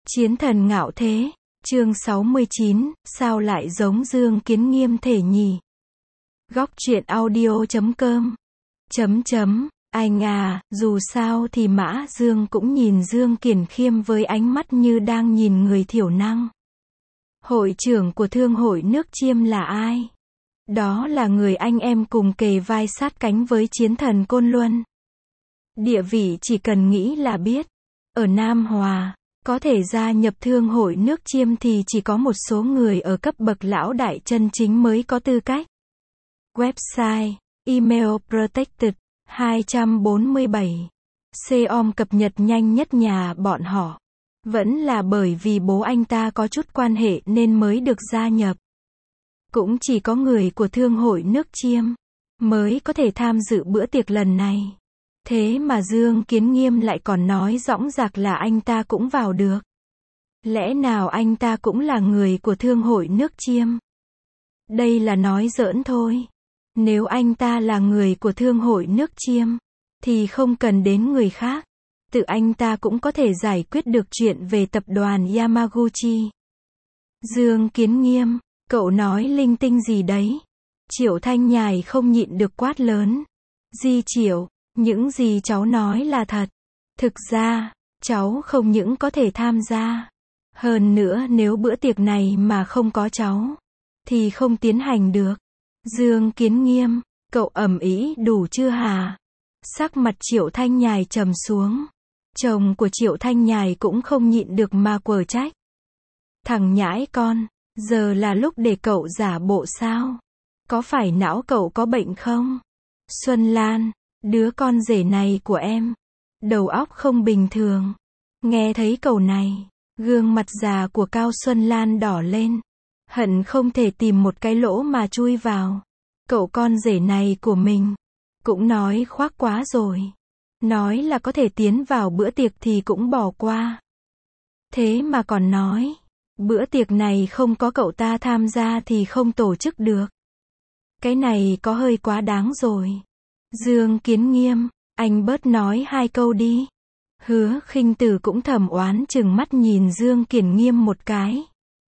Chiến thần ngạo thế, chương 69, sao lại giống Dương Kiến Nghiêm thể nhỉ? Góc truyện audio.com Anh à, dù sao thì Mã Dương cũng nhìn Dương Kiền Khiêm với ánh mắt như đang nhìn người thiểu năng. Hội trưởng của Thương hội nước Chiêm là ai? Đó là người anh em cùng kề vai sát cánh với chiến thần Côn Luân. Địa vị chỉ cần nghĩ là biết. Ở Nam Hòa, có thể gia nhập Thương hội nước Chiêm thì chỉ có một số người ở cấp bậc lão đại chân chính mới có tư cách. Website, email protected, 247. Xeom cập nhật nhanh nhất nhà bọn họ. Vẫn là bởi vì bố anh ta có chút quan hệ nên mới được gia nhập. Cũng chỉ có người của Thương hội nước Chiêm mới có thể tham dự bữa tiệc lần này. Thế mà Dương Kiến Nghiêm lại còn nói dõng dạc là anh ta cũng vào được. Lẽ nào anh ta cũng là người của Thương hội nước Chiêm? Đây là nói giỡn thôi. Nếu anh ta là người của Thương hội nước Chiêm, thì không cần đến người khác. Tự anh ta cũng có thể giải quyết được chuyện về tập đoàn Yamaguchi. Dương Kiến Nghiêm, cậu nói linh tinh gì đấy? Triệu Thanh Nhài không nhịn được quát lớn. Di Triệu, những gì cháu nói là thật. Thực ra, cháu không những có thể tham gia. Hơn nữa nếu bữa tiệc này mà không có cháu, thì không tiến hành được. Dương Kiến Nghiêm, cậu ầm ĩ đủ chưa hả? Sắc mặt Triệu Thanh Nhài trầm xuống. Chồng của Triệu Thanh Nhài cũng không nhịn được mà quở trách. Thằng nhãi con, giờ là lúc để cậu giả bộ sao? Có phải não cậu có bệnh không? Xuân Lan, đứa con rể này của em, đầu óc không bình thường. Nghe thấy câu này, gương mặt già của Cao Xuân Lan đỏ lên. Hận không thể tìm một cái lỗ mà chui vào. Cậu con rể này của mình, cũng nói khoác quá rồi. Nói là có thể tiến vào bữa tiệc thì cũng bỏ qua. Thế mà còn nói, bữa tiệc này không có cậu ta tham gia thì không tổ chức được. Cái này có hơi quá đáng rồi. Dương Kiến Nghiêm, anh bớt nói hai câu đi. Hứa Khinh Tử cũng thầm oán chừng mắt nhìn Dương Kiến Nghiêm một cái.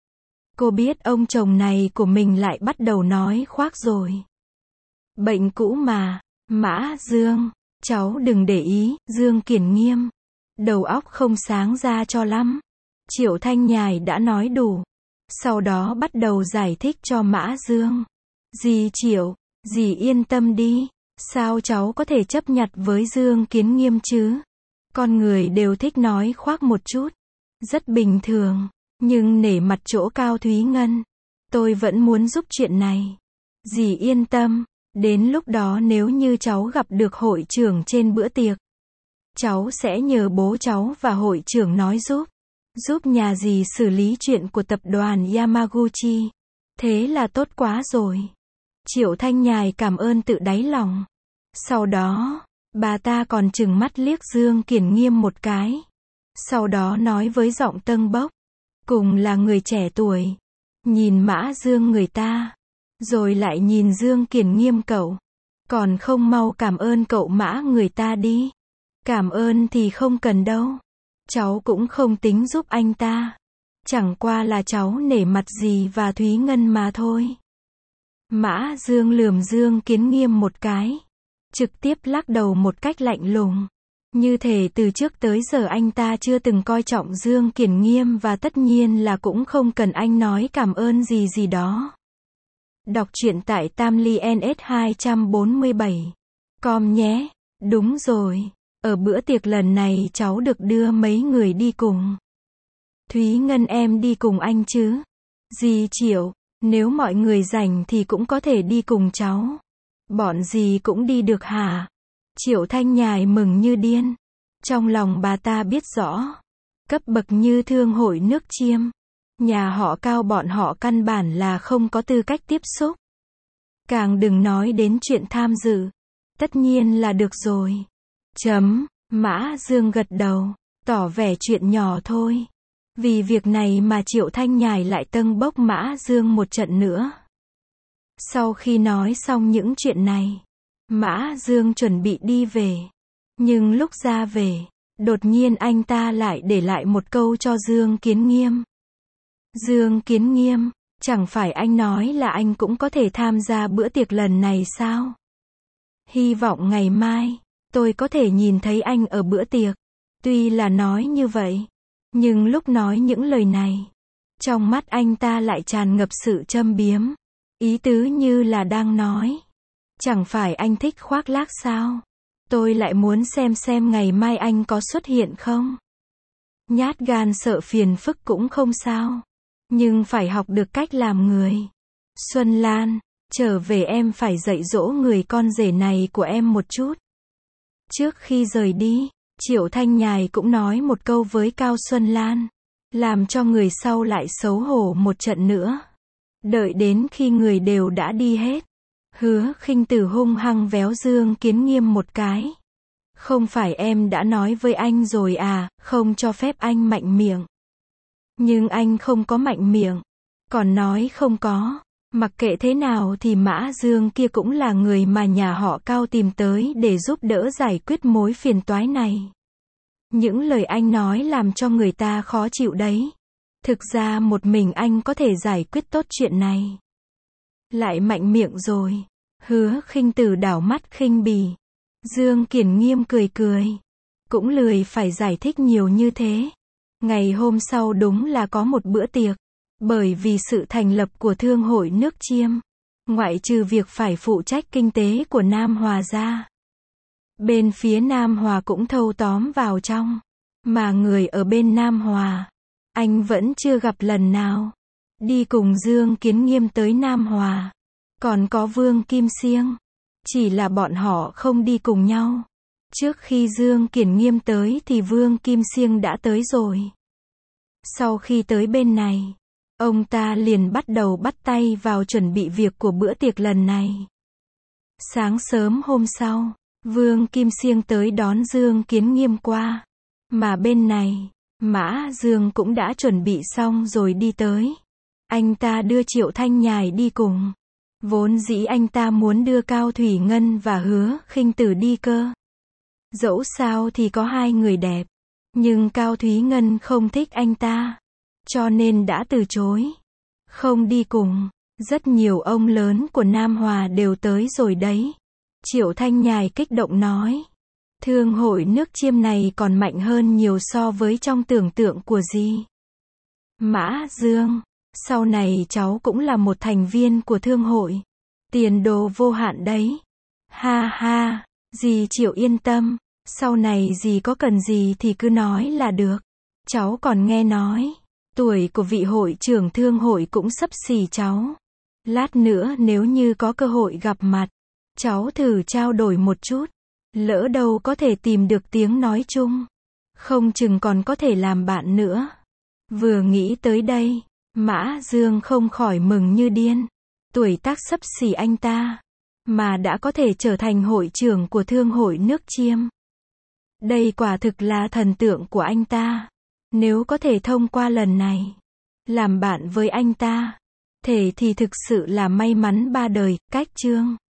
Cô biết ông chồng này của mình lại bắt đầu nói khoác rồi. Bệnh cũ mà, Mã Dương, cháu đừng để ý. Dương Kiến Nghiêm, đầu óc không sáng ra cho lắm. Triệu Thanh Nhài đã nói đủ. Sau đó bắt đầu giải thích cho Mã Dương. Dì Triệu, dì yên tâm đi. Sao cháu có thể chấp nhặt với Dương Kiến Nghiêm chứ? Con người đều thích nói khoác một chút. Rất bình thường. Nhưng nể mặt chỗ Cao Thúy Ngân, tôi vẫn muốn giúp chuyện này. Dì yên tâm. Đến lúc đó nếu như cháu gặp được hội trưởng trên bữa tiệc, cháu sẽ nhờ bố cháu và hội trưởng nói giúp nhà dì xử lý chuyện của tập đoàn Yamaguchi. Thế là tốt quá rồi. Triệu Thanh Nhài cảm ơn tự đáy lòng. Sau đó, bà ta còn trừng mắt liếc Dương Kiến Nghiêm một cái. Sau đó nói với giọng tâng bốc, cùng là người trẻ tuổi, nhìn Mã Dương người ta, rồi lại nhìn Dương Kiến Nghiêm cậu, còn không mau cảm ơn cậu Mã người ta đi. Cảm ơn thì không cần đâu. Cháu cũng không tính giúp anh ta. Chẳng qua là cháu nể mặt dì và Thúy Ngân mà thôi. Mã Dương lườm Dương Kiến Nghiêm một cái, trực tiếp lắc đầu một cách lạnh lùng. Như thể từ trước tới giờ anh ta chưa từng coi trọng Dương Kiến Nghiêm và tất nhiên là cũng không cần anh nói cảm ơn gì đó. Đọc truyện tại tamliNS247. Com nhé. Đúng rồi. Ở bữa tiệc lần này cháu được đưa mấy người đi cùng. Thúy Ngân em đi cùng anh chứ? Dì Triệu, nếu mọi người rảnh thì cũng có thể đi cùng cháu. Bọn dì cũng đi được hả? Triệu Thanh Nhài mừng như điên. Trong lòng bà ta biết rõ, cấp bậc như Thương hội nước Chiêm, nhà họ Cao bọn họ căn bản là không có tư cách tiếp xúc. Càng đừng nói đến chuyện tham dự. Tất nhiên là được rồi. Mã Dương gật đầu, tỏ vẻ chuyện nhỏ thôi. Vì việc này mà Triệu Thanh Nhài lại tâng bốc Mã Dương một trận nữa. Sau khi nói xong những chuyện này, Mã Dương chuẩn bị đi về. Nhưng lúc ra về, Đột nhiên anh ta lại để lại một câu cho Dương Kiến Nghiêm. Dương Kiến Nghiêm, chẳng phải anh nói là anh cũng có thể tham gia bữa tiệc lần này sao? Hy vọng ngày mai, tôi có thể nhìn thấy anh ở bữa tiệc. Tuy là nói như vậy, nhưng lúc nói những lời này, trong mắt anh ta lại tràn ngập sự châm biếm. Ý tứ như là đang nói, chẳng phải anh thích khoác lác sao? Tôi lại muốn xem ngày mai anh có xuất hiện không? Nhát gan sợ phiền phức cũng không sao, nhưng phải học được cách làm người. Xuân Lan, trở về em phải dạy dỗ người con rể này của em một chút. Trước khi rời đi, Triệu Thanh Nhài cũng nói một câu với Cao Xuân Lan, làm cho người sau lại xấu hổ một trận nữa. Đợi đến khi người đều đã đi hết, Hứa Khinh Tử hung hăng véo Dương Kiến Nghiêm một cái. Không phải em đã nói với anh rồi à, không cho phép anh mạnh miệng. Nhưng anh không có mạnh miệng, còn nói không có. Mặc kệ thế nào thì Mã Dương kia cũng là người mà nhà họ Cao tìm tới để giúp đỡ giải quyết mối phiền toái này. Những lời anh nói làm cho người ta khó chịu đấy. Thực ra một mình anh có thể giải quyết tốt chuyện này. Lại mạnh miệng rồi. Hứa Khinh Tử đảo mắt khinh bỉ. Dương Kiến Nghiêm cười cười. Cũng lười phải giải thích nhiều như thế. Ngày hôm sau đúng là có một bữa tiệc. Bởi vì sự thành lập của Thương hội nước Chiêm, ngoại trừ việc phải phụ trách kinh tế của Nam Hòa ra, bên phía Nam Hòa cũng thâu tóm vào trong. Mà người ở bên Nam Hòa, anh vẫn chưa gặp lần nào. Đi cùng Dương Kiến Nghiêm tới Nam Hòa. Còn có Vương Kim Siêng. Chỉ là bọn họ không đi cùng nhau. Trước khi Dương Kiến Nghiêm tới thì Vương Kim Siêng đã tới rồi. Sau khi tới bên này, ông ta liền bắt đầu bắt tay vào chuẩn bị việc của bữa tiệc lần này. Sáng sớm hôm sau, Vương Kim Siêng tới đón Dương Kiến Nghiêm qua. Mà bên này, Mã Dương cũng đã chuẩn bị xong rồi đi tới. Anh ta đưa Triệu Thanh Nhài đi cùng. Vốn dĩ anh ta muốn đưa Cao Thủy Ngân và Hứa Khinh Tử đi cơ. Dẫu sao thì có hai người đẹp. Nhưng Cao Thúy Ngân không thích anh ta, cho nên đã từ chối. Không đi cùng. Rất nhiều ông lớn của Nam Hòa đều tới rồi đấy. Triệu Thanh Nhài kích động nói. Thương hội nước Chiêm này còn mạnh hơn nhiều so với trong tưởng tượng của dì. Mã Dương, sau này cháu cũng là một thành viên của thương hội. Tiền đồ vô hạn đấy. Ha ha, dì Triệu yên tâm. Sau này dì có cần gì thì cứ nói là được. Cháu còn nghe nói, tuổi của vị hội trưởng thương hội cũng xấp xỉ cháu. Lát nữa nếu như có cơ hội gặp mặt, cháu thử trao đổi một chút. Lỡ đâu có thể tìm được tiếng nói chung. Không chừng còn có thể làm bạn nữa. Vừa nghĩ tới đây, Mã Dương không khỏi mừng như điên. Tuổi tác xấp xỉ anh ta, mà đã có thể trở thành hội trưởng của thương hội nước Chiêm. Đây quả thực là thần tượng của anh ta. Nếu có thể thông qua lần này, làm bạn với anh ta, thể thì thực sự là may mắn ba đời. Cách chương